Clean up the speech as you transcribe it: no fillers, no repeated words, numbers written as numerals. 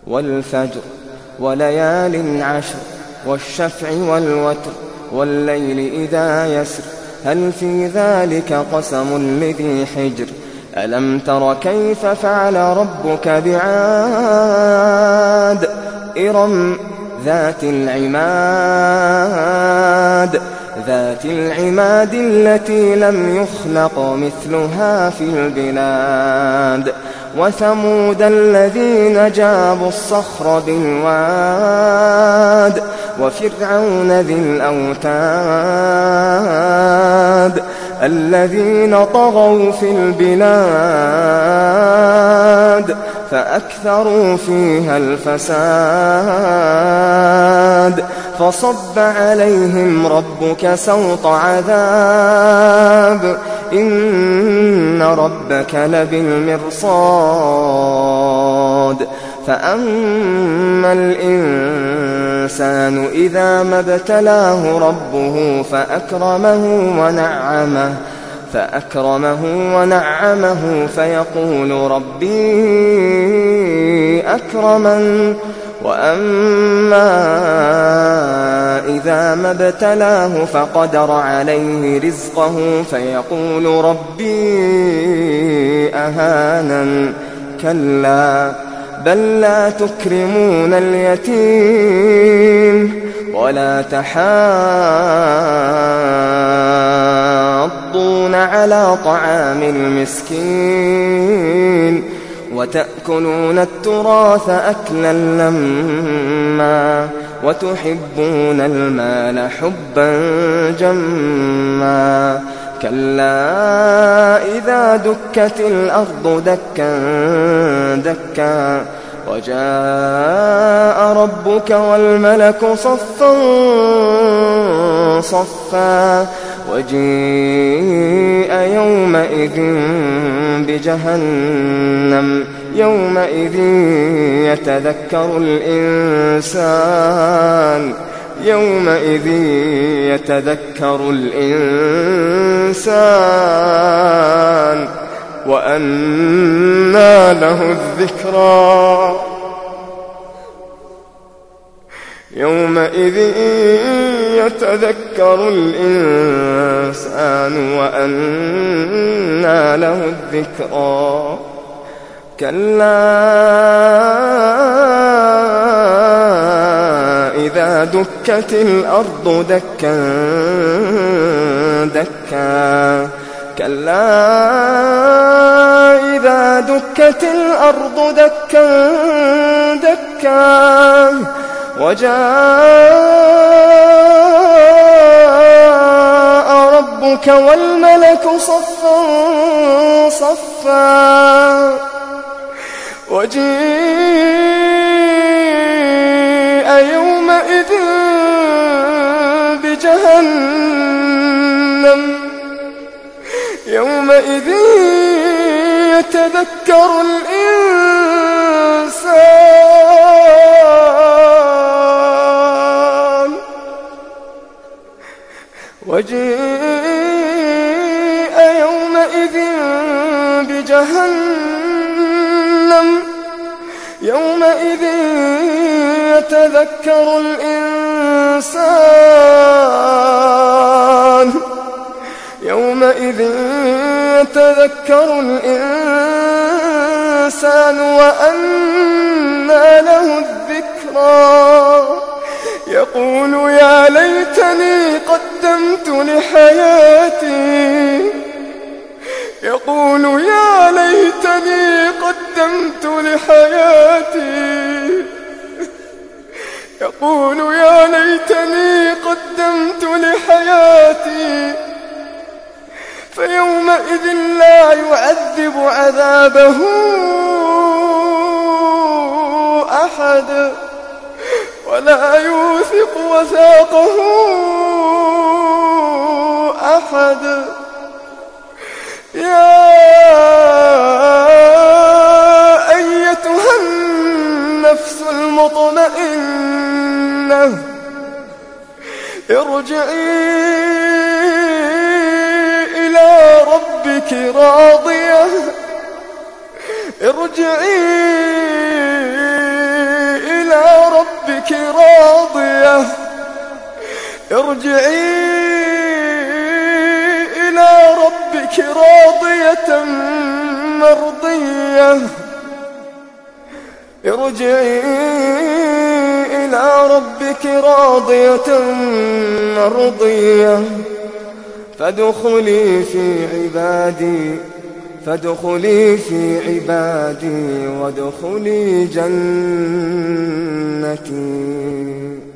والفجر وليال عشر والشفع والوتر والليل إذا يسر هل في ذلك قسم لذي حجر ألم تر كيف فعل ربك بعاد إرم ذات العماد التي لم يخلق مثلها في البلاد وثمود الذين جابوا الصخر بالواد وفرعون ذي الأوتاد الذين طغوا في البلاد فأكثروا فيها الفساد فصب عليهم ربك سوط عذاب إن ربك لبالمرصاد فأما الإنسان إذا ما ابتلاه ربه فأكرمه ونعمه فيقول ربي أكرمن وأما إذا ما ابتلاه فقدر عليه رزقه فيقول ربي أهانن كلا بل لا تكرمون اليتيم ولا تحاضون على طعام المسكين وتأكلون التراث أكلا لما وتحبون المال حبا جما كلا إذا دكت الأرض دكا دكا وجاء ربك والملك صفا صفا وجيء يومئذ بجهنم يومئذ يتذكر الإنسان وأنى له الذكرى يومئذ يتذكر الإنسان وأنى له الذكرى كلا إذا دكت الأرض دكا دكا كلا إذا دكت الأرض دكا دكا وجاء ربك والملك صفا صفا وجيء يومئذ بجهنم يومئذ يتذكر الإنسان وجيء يومئذ بجهنم يومئذ يتذكر الإنسان وأنى له الذكرى يقول يا ليتني قدمت لحياتي فيومئذ لا يعذب عذابه أحد ولا يوثق وثاقه أحد يا أيتها النفس المطمئنة ارجعي إلى ربك راضية ربك راضية ارجعي إلى ربك راضية مرضية ارجعي إلى ربك راضية مرضية فادخلي في عبادي وادخلي جنتي.